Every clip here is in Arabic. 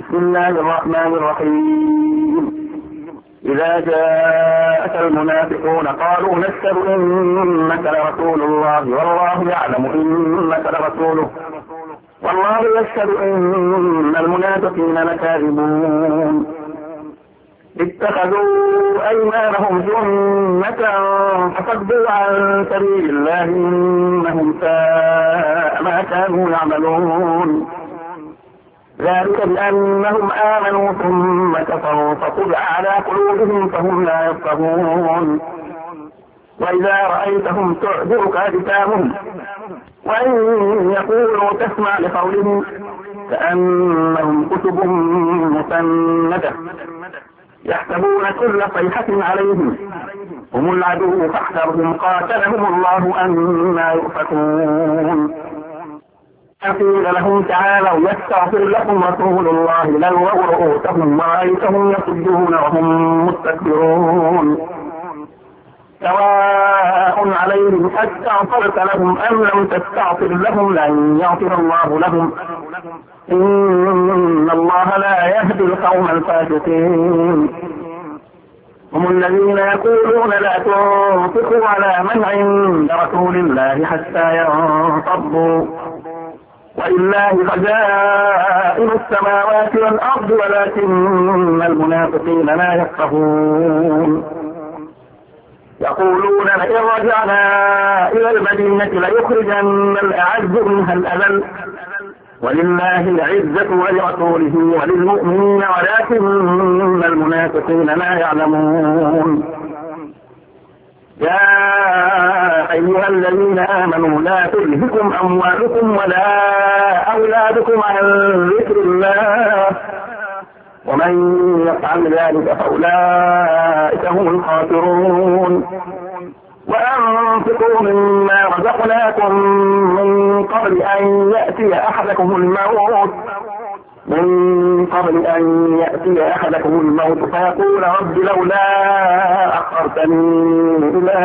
بسم الله الرحمن الرحيم. إذا جاءك المنافقون قالوا نشهد إنك لرسول الله والله يعلم إنك لرسوله والله يشهد إن المنافقين لكاذبون. اتخذوا أيمانهم جنة فصدوا عن سبيل الله إنهم ساء ما كانوا يعملون. ذلك بأنهم آمنوا ثم كفروا فطبع على قلوبهم فهم لا يفقهون. وإذا رأيتهم تعجبك أجسامهم وإن يقولوا تسمع لقولهم كأنهم كتب مسندة يحسبون كل صيحة عليهم هم العدو فاحذرهم قاتلهم الله أنى يؤفكون. قيل لهم تعالوا يستغفر لكم رسول الله لووا رؤوسهم ورأيتهم يصدون وهم مستكبرون. سواء عليهم أستغفرت لهم أم لم تستغفر لهم لن يغفر الله لهم إن الله لا يهدي القوم الفاسقين. هم الذين يقولون لا تنفقوا على من عند رسول الله حتى ينفضوا ولله خزائن السماوات والأرض ولكن المنافقين لا يفقهون. يقولون لئن رجعنا إلى المدينة ليخرجن الأعز منها الأذل ولله العزة ولرسوله وللمؤمنين ولكن المنافقين لا يعلمون. يا أيها الذين آمنوا لا تلهكم أموالكم ولا أولادكم عن ذكر الله ومن يفعل ذلك فأولئك هم الخاسرون. وأنفقوا مما رزقناكم من قبل أن يأتي أحدكم الموت فيقول رب لولا أخرتني إلى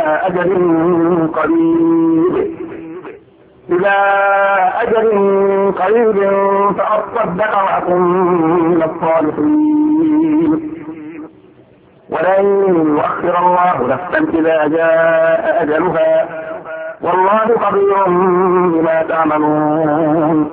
أجل قريب فأصدق وأكن من الصالحين ولن يؤخر الله نفسا إذا جاء أجلها والله خبير بما تعملون.